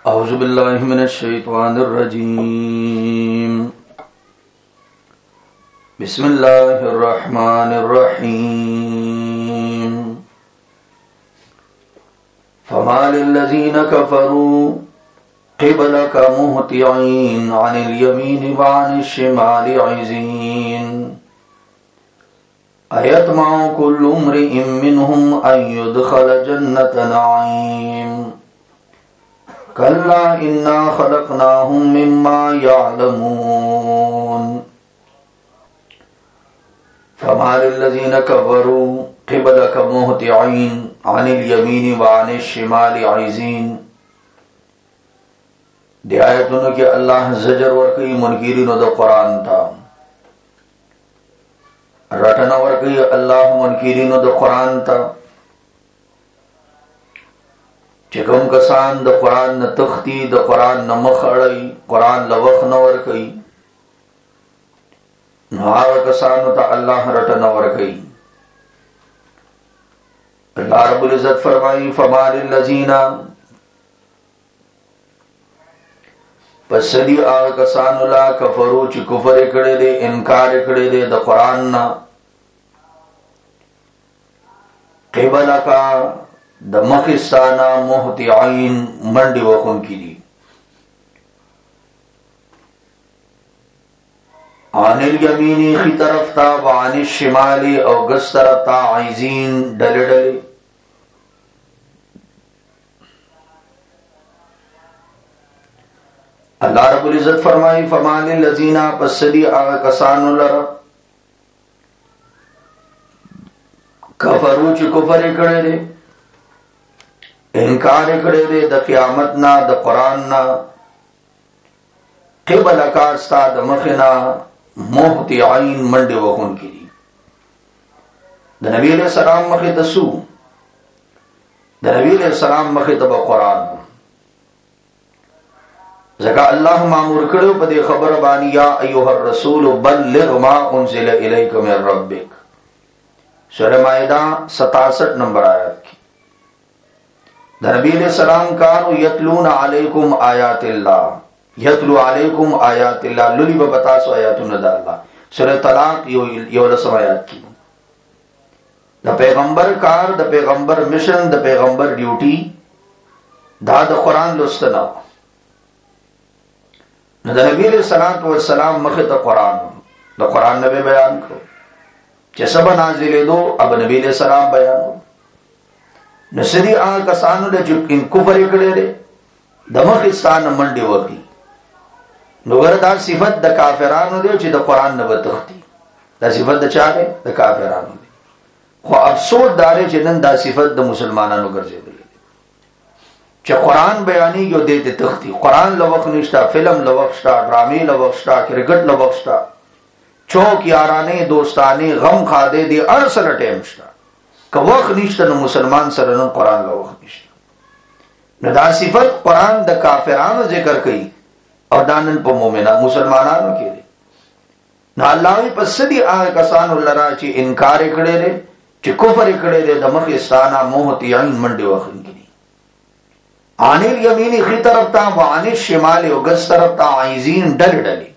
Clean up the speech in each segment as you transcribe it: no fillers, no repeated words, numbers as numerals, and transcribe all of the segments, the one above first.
أعوذ بالله من الشيطان الرجيم بسم الله الرحمن الرحيم فما للذين كفروا قبلك مهطعين عن اليمين وعن الشمال عزين أيطمع كل امرئ منهم أن يدخل جنة نعيم كلا إنا خلقناهم مما يعلمون فما للذين كفروا قبلك مهطعين عن اليمين وعن الشمال عزين. دی آیتونو کې الله زجر ورکوي منکرینو د قرآن ته، رټنه ورکوي الله منکرینو د قرآن ته چې کوم کسان د قرآن نه تختی، د قرآن نه مخ اړوي، قرآن له وخت نه ورکوي، نو هغه کسانو ته الله رټنه ورکوي. الله رب العزت فرمایي فما للذین، پس دی هغه کسانو لا کفرو چې کفر کړي دي، انکار کړي دي د قرآن نه، قبلک د مخستانا مهطعين منډي وخون کی دي، عن الیمین خی طرف تا وعن الشمال او گس طرف تا عیزین ڈلے ڈلے. اللہ رب العزت فرمائی فما للذین پس دی آغا کسانو لرا کفرو چی کفر کڑے دے، انکار کړي دي د قیامت نه، د قرآن نه، قبل کاستا د مخنا مهطعين منډه وخون کړي. د نبی علیہ السلام مخه تسو، د نبی علیہ السلام مخه ته قرآن، ځکه الله مامور کړو په دې خبر باندې یا ایها الرسول بلغ ما انزل الیک من ربک. سورہ مائدہ 67 نمبر آیت کی. نبی علیہ السلام کانو یتلون علیکم آیات اللہ، یتلو علیکم آیات اللہ، للی بتاسو آیاتون دا اللہ. سورہ طلاق یو رسم آیات کی. دا پیغمبر کار، دا پیغمبر مشن، دا پیغمبر ڈیوٹی دا قرآن لستنا. دا نبی علیہ السلام مخت قرآن، دا قرآن نبی بیان کرو چه سب نازل دو اب نبی علیہ السلام بیان کرو. نسدی آن کسانو دا جو ان کفر کڑے دے دمخستان منڈی وقی نگر دا صفت دا کافرانو دے چی دا قرآن نبا تختی، دا صفت دا چاہ دے دا کافرانو دے. خو افسود دارے چی نن دا صفت دا مسلمانانو گرزے دے چی قرآن بیانی یو دیتے تختی. قرآن لوقت نشتا، فلم لوقت شتا، ڈرامی لوقت شتا، کرکٹ لوقت شتا، چوک یارانے دوستانے غم خادے دے ارسل ٹیم شتا. که وقت نشته نو مسلمان سره نو قرآن له وخت نشته. نو دا صفت قرآن د کافرانو ذکر کوي او دانن په مؤمنانو مسلمانانو کې دي. نو الله پس دي هغه کسانو لرا چې انکار کړي دي، چې کفر کړي دي، د مخستانا مهطعين منډي وخت کې دي. عن الیمین خی طرف تا وعن الشمال او ګس طرف تا عیزین ډل ډلې.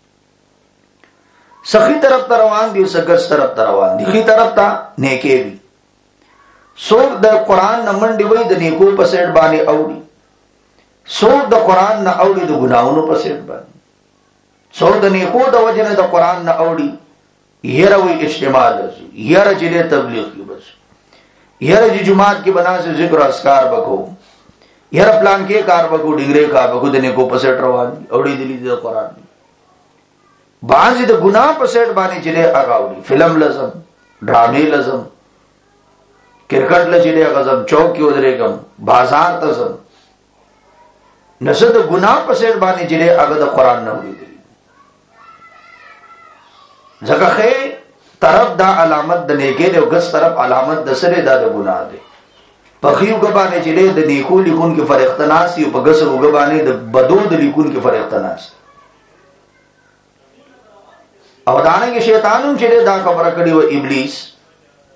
سخی طرف ته روان دي، سګس طرف ته روان دي. خی طرف تا نیکی وي، سوک دا قرآن نا منڈی وی دا نیکو پسیٹ بانی اوڑی، سوک دا قرآن نا اوڑی دا گناہونو پسیٹ بانی، سوک دا نیکو دا وجن دا قرآن نا اوڑی یہ روی اجتماع لزو، یہ رجلے تبلیغ کی بسو، یہ رجی جماعت کی بنا سے ذکر و اسکار بکو، یہ پلان کے کار بکو، ڈنگرے کار بکو، دا نیکو پسیٹ روانی اوڑی دلی دا قرآن دی. بعضی دا گناہ پسیٹ بانی چلے آگا اوڑی، فلم لزم، ڈرامی لزم، کرکٹ لچلے غزم، چوک کی ادرے گم، بازار تزم، نسد گناہ پسیٹ بانی چلے اگر قرآن نہ ہوئی دلی. زکا خی طرف دا علامت دا نیکے دے، گس طرف علامت دا سرے دا گناہ دے. پخیو گبانے چلے دا نیکو لکھون کی فرختناس دی، پا گس گبانے دا بدو دا لکھون کی فرختناس دی. او داننگی شیطانوں چلے دا خبر کری و ابلیس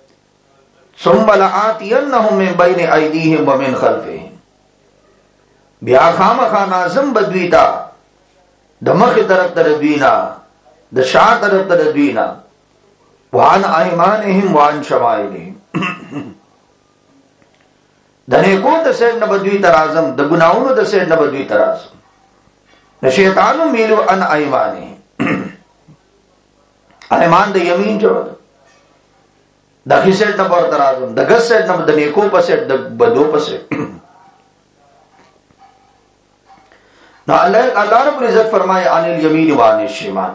ثم لآتینہم من بین ایدیہم ومن خلفہم، بیا خامخا نازم بدویتا د مخ طرف تر دوینا د شا طرف تر دوینا وان ایمانهم وان شمائلهم د نیکو د سید نه بدوی تر اعظم د ګناونو د سید نه بدوی تر اعظم د شیطانو میلو ان ایمانهم ایمان د یمین جو د خسید نه پر تر اعظم د ګس سید نه د نیکو په سید د بدو په سید نو اللہ رب العزت فرمائے عن الیمین وعن الشمال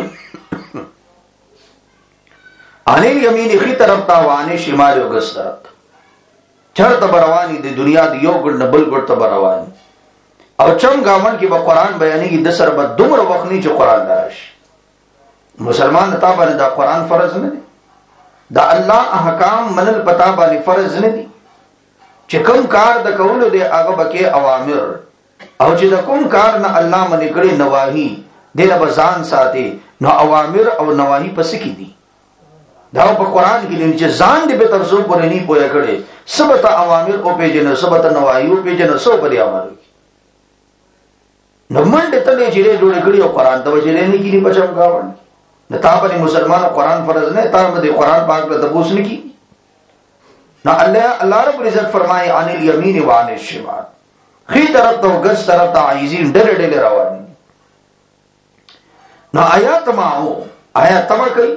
عن الیمین خی طرف تا وعن الشمال وگس طرف چرت بروانی دی دنیا دی یو گڑ نبل گڑ تا بروانی او چم گاون کی با قرآن بیانی کی دسر با دمر وقنی چو قرآن دارش مسلمان تا بانی دا قرآن فرض ندی دا اللہ احکام منل پتا بانی فرض ندی چکم کار دا کولو دے آغا بکی اوامر او چې د کوم کار نه الله منی کړي نواهی دله بزان ساتي نو اوامر او نواهی پس کی دي دا په قران کې چې ځان دې به ترسو پورې نه پوهه کړي سبته اوامر او پیجن سبته نواهی او پیجن سو پرې امر نو منډه ته چې جوړ کړي او قران ته وجلې نه کیږي بچم گاون نه تا په مسلمان قران فرض نه تا په قران پاک ته تبوس نه کی نو الله رب عزت فرمایي عن الیمین وعن الشمال خی طرف تا گس طرف تا عیزین ڈر ڈر روانی نو آیات ماہو آیات تما کئی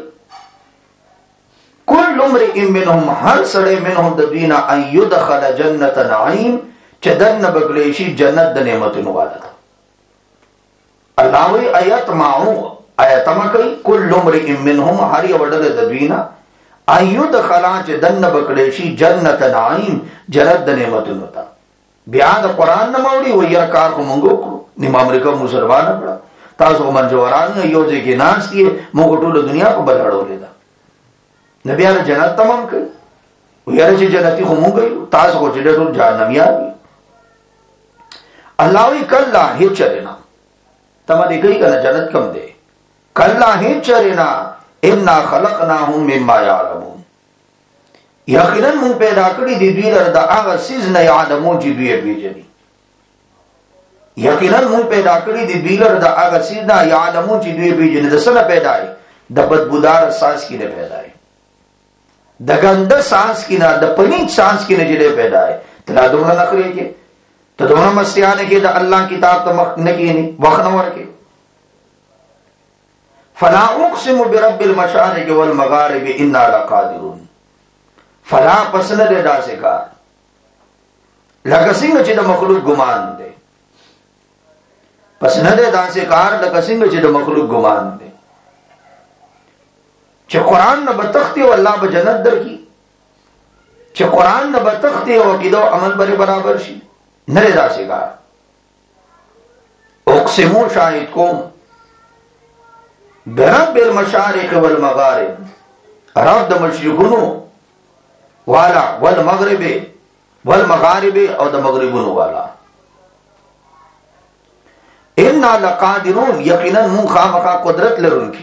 کل امرئ منہم ہر سڑے منہم دبینا ان یدخل جنت نعیم چدن بگلیشی جنت د نعمت نوالا اللہ وی آیات ماہو آیات تما کئی کل امرئ منہم ہر یوڑل دبینا ان یدخل چدن بگلیشی جنت نعیم جنت د نعمت نوالا بیا د قران نه موړي و یره کار کو مونږ کو نیم امریکا مسلمان کړه تاسو منځوران یو ځای کې ناس دي موږ ټول دنیا په بلړو لیدا نبی اره جنت تمام کړ و یره چې جنتی خو مونږ تاسو کو چې ټول جهنمیا دي الله وی کلا هیڅ چرنا تم دې کوي کنه جنت کم دی کلا هیڅ چرنا ان خلقناهم مما يعلمون یقینا مون پیدا کړی دی دوی لر د هغه سیز نه یعلمون چې دوی پیژني یقینا مون پیدا کړی دی دوی لر د هغه سیز نه یعلمون چې دوی پیژني د سره پیدای د بدبودار ساس کې نه پیدای د ګنده ساس کې نه د پنیت ساس کې نه جوړه پیدای تلا دومره نخري کې ته دومره مستیانه کې د الله کتاب ته مخ نه کېنی وخت نه ورکې فلا اقسم برب المشارق والمغارب انا لقادرون فلا پسنه دے داسې کار لکه څنګه چې د مخلوق ګمان دی پسنه دے داسې کار لکه څنګه چې د مخلوق ګمان دی چې قران نه بتختی او الله به جنت درکې چې قران نه بتختی او کېدو عمل بری برابر شي نه داسې کار اقسمو شاهد کوم برب المشارق والمغارب رب د مشرقونو والا والمغرب والمغارب او د مغربونو والا انا لقادرون یقینا من خامخا قدرت لرونکي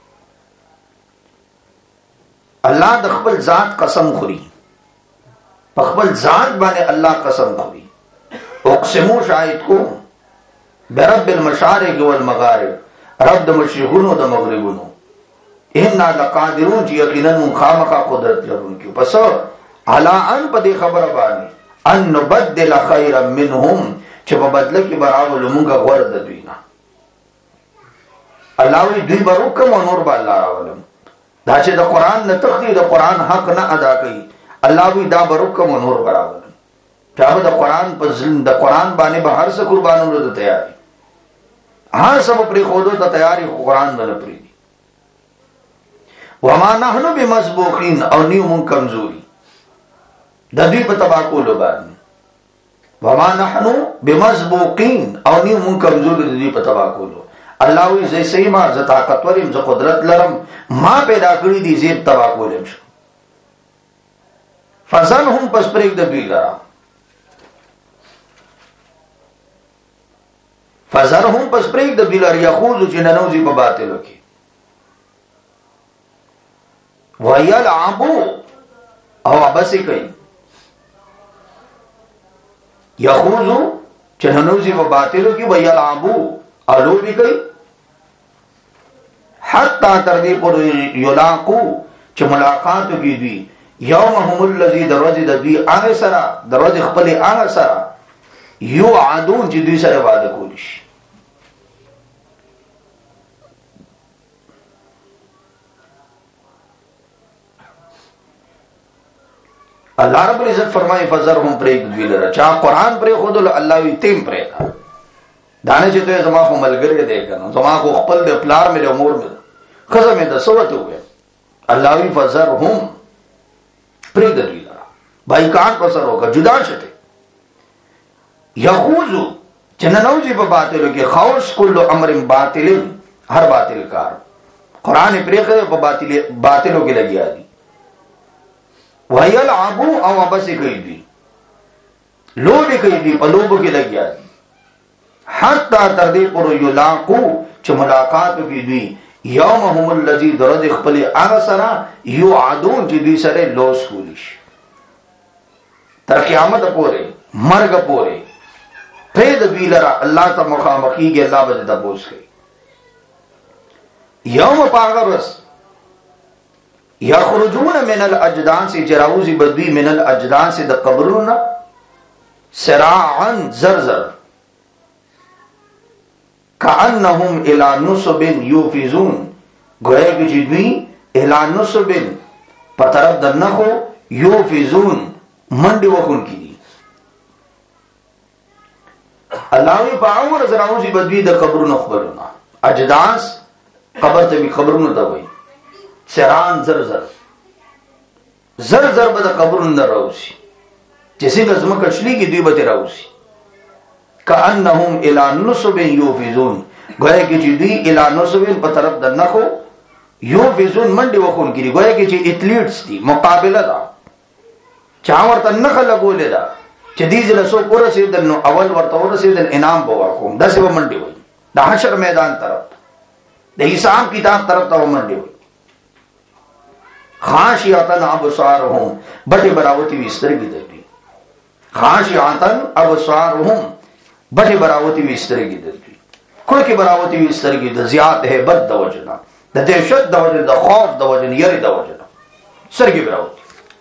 الله د خپل ذات قسم خوري په خپل ذات باندې الله قسم خوري اقسمو شاهد کو برب المشارق والمغارب رب د مشرقونو د مغربونو انا لقادرون چې یقینا من خامخا قدرت لرونکي پس علا ان په دې خبره باندې ان نبدل خيرا منهم چې په بدله کې براول مونږه غوړ د دوی نه الله وی دوی بروکم او نور به الله راولم دا چې د قران نه تخدي د قران حق نه ادا کوي الله وی دا بروکم او نور براولم چې د قران په ځل د قران باندې به هر څه قربانولو ته تیار هر څه په خودو ته تیاری قران باندې پری وما نحنو بمسبوقین او نیو من کمزوری د دوی په تباکولو باندې وما نحنو بمسبوقین او نیو من کمزوری د دوی په تباکولو الله وی زې سیما ز طاقتورم ز قدرت لرم ما پیدا کړی دي زیب تباکولم شو فزنهم پس پرېګ د دوی لرا فزرهم پس پرېګ د دوی لرا یخوذ چې ننوزي په باطلو کې وَيَلْعَبُوا او عبسی کئی یخوزو چې ننوزي په باطلو کې ويلعبو الو بھی کوي حتی تر دې پورې یلاقو چې ملاقات کې دي یومهم الذی دروازه د دوی هغه سره دروازه خپل هغه سره یوعدون چې دوی سره وعده کوي شي. الله رب العزت فرمایي فزرهم پرېګ دوی لره چا قران پرې خود الله وی تیم پرې کا دانه چې ته زما خو ملګری دی کنه زما خو خپل د پلار مې امور مې خزه مې د سوته وې الله وی فزرهم پرېګ دوی لره بایکاټ پر سره وکړه جدا شته یخوزو چننوزی په باطلو کې خوش کل امر باطل هر باطل کار قران پرېګ په باطلو کې لګیا دي وَيَلْعَبُوا او ابس کوي دي لوب کوي دي په لوب کې لګیا دي حتی تر دې پر یلاقو چې ملاقات کوي دي یومهم الذی درج خپل هغه سره یوعدون چې دوی سره لوس کولیش تر قیامت پورې مرګ پورې پرې د ویلرا الله ته مخامخیږي الله به تاسو کوي یوم پاغرس یخرجون من الاجدان سے جراوزی بدوی من الاجدان سے د قبرون سراعا زرزر کانہم الی نصب یوفزون گویا کہ جدوی الی نصب پطرف دنخو یوفزون منڈی وخون کی دی اللہوی پاور زراوزی بدوی د قبرون اخبرون اجدانس قبر تبی قبرون تبی سران زرزر زرزر بدا قبرون در روسی جیسے گزمک اچلی کی دوی بتے روسی کانہم الی نصب یوفزون گویا کہ چی دوی الی نصب پطرف در نخو یوفزون منڈی وخون کی دی گویا کہ چی اتلیٹس دی مقابلہ دا چاور تا نخل لگولے دا چی دیز لسو پورا سیدن نو اول ورطور سیدن انام بواکوم دا سی وہ منڈی ہوئی دا حشر میدان طرف دا حساب کتاب طرف تا وہ منڈی ہوئی خاشعتن ابصارهم بٹے براوتی وسترگی دردی خاشعتن ابصارهم بٹے براوتی وسترگی دردی کل کی براوتی وسترگی د زیات ہے بد د وجنا د دهشت د وجنا د خوف د وجنا یری د وجنا سرگی براوتی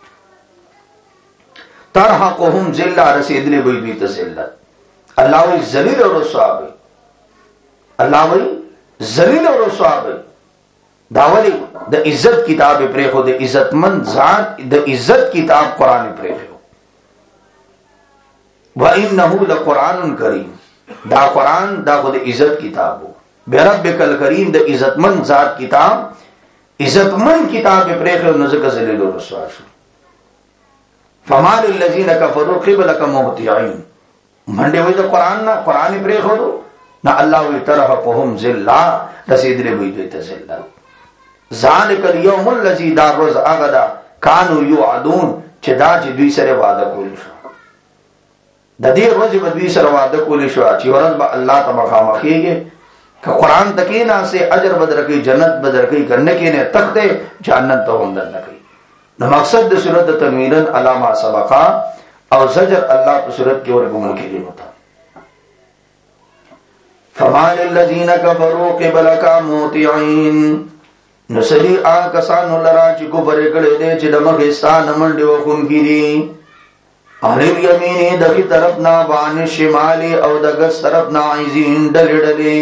ترحقهم ذلہ رسیدلی بی بی تذلت اللہ وی ذلیل و رسوا بی اللہ وی ذلیل و رسوا بی داولی د عزت کتاب پریخو د عزت مند ذات د عزت کتاب قرآن پریخو وَإِنَّهُ لَقُرْآنٌ کریم دا قرآن دا خود عزت کتابو بربک الکریم د عزت مند ذات کتاب عزت مند کتاب پریخو نزک ذلیل و رسوا شو فَمَالِ الَّذِينَ كَفَرُوا قِبْلَكَ مُهْطِعِينَ منڈے ہوئی دا قرآن نا قرآن پریخو دو نا اللہ وی ترحقهم ذلہ رسیدلی ہوئی دویتا ذلہ ذالک الیوم الذی دا روز اغدا کانو یوعدون چې دا چې دوی سره وعده کولی شو د دې روز په دوی سره وعده کولی شو چې ورځ به الله ته مخامخېږي که قرآن تکې نه سه اجر بدر کوي جنت بدر کوي کرنے کې نه تخته جنت ته هم نه کوي نو مقصد د سورۃ تنویرن علامه سبقا او زجر الله په سورۃ کې ورګمل کېږي وتا فمال الذین کفروا قبلک موطعين نسلی آکسانو لرا چی کفر کڑے دے چی دمغستان منڈی وخون کی دی اہلیل یمینی دخی طرفنا بان شمالی او دگس طرفنا عیزین ڈلی ڈلی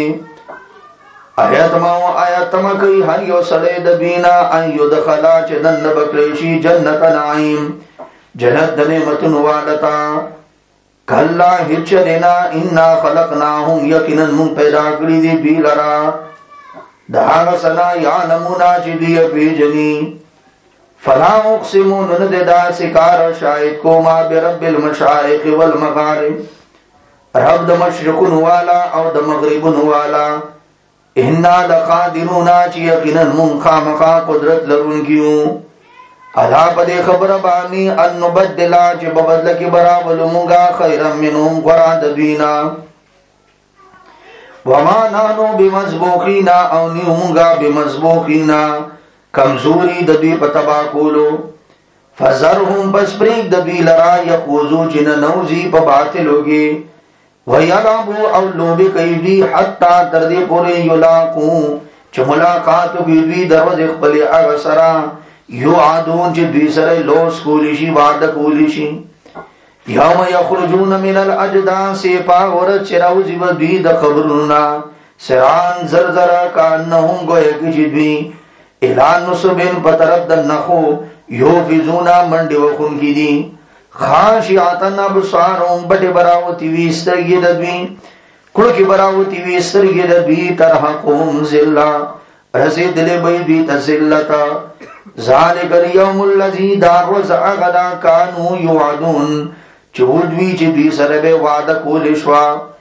آیتما کئی ہر یو سڑے دبینا ان یو دخلا چی دن بکریشی جنت نعیم جنت دنیمتن والتا کلا ہچرنا انا خلقناہم یقینا من پیدا کری دی بیلرا دہاغ سنا یعلمونا چی دی پیجنی فلا اقسمون نددا سکار شاید کو ما برب المشارق والمغارب رب دا مشرق نوالا او دا مغرب نوالا انا لقادرونا چی یقینا منخا مخا قدرت لرن کیوں علا پدے خبر بانی ان نبدلا چی ببدل کی برابل منگا خیرم منہم قرآن دوینا وما نانو بمزبوقینا او نیومگا بمزبوقینا کمزوری دبی پتبا کولو فزرهم بس پریک دبی لرا یخوزو چن نوزی پا باطلوگی وَيَلَعْبُوا او لوبی کئی دوی حتی تردی پوری یلاقو چه ملاقاتو کی دوی دروز اخبری اغسرا یوعدون چه دوی سر لوس کولیشی وعد کولیشی یوم یخرجون من الاجداس پاورد چراوزی و دوی دا قبرنا سران زرزرا کانہم گوئے کچی دوی اعلان نصبین پترد نخو یوفزونا منڈی وخون کی دی خاشعاتن ابصارهم بڑے براوتی وی استرگی دوی کڑکی براوتی وی استرگی دوی ترحقهم ذلہ رسید لے بی دوی تذلتا ذالک اليوم الذی داروز اغلا کانو یوعدون چودوی چی دوی سرب وعد کولشوا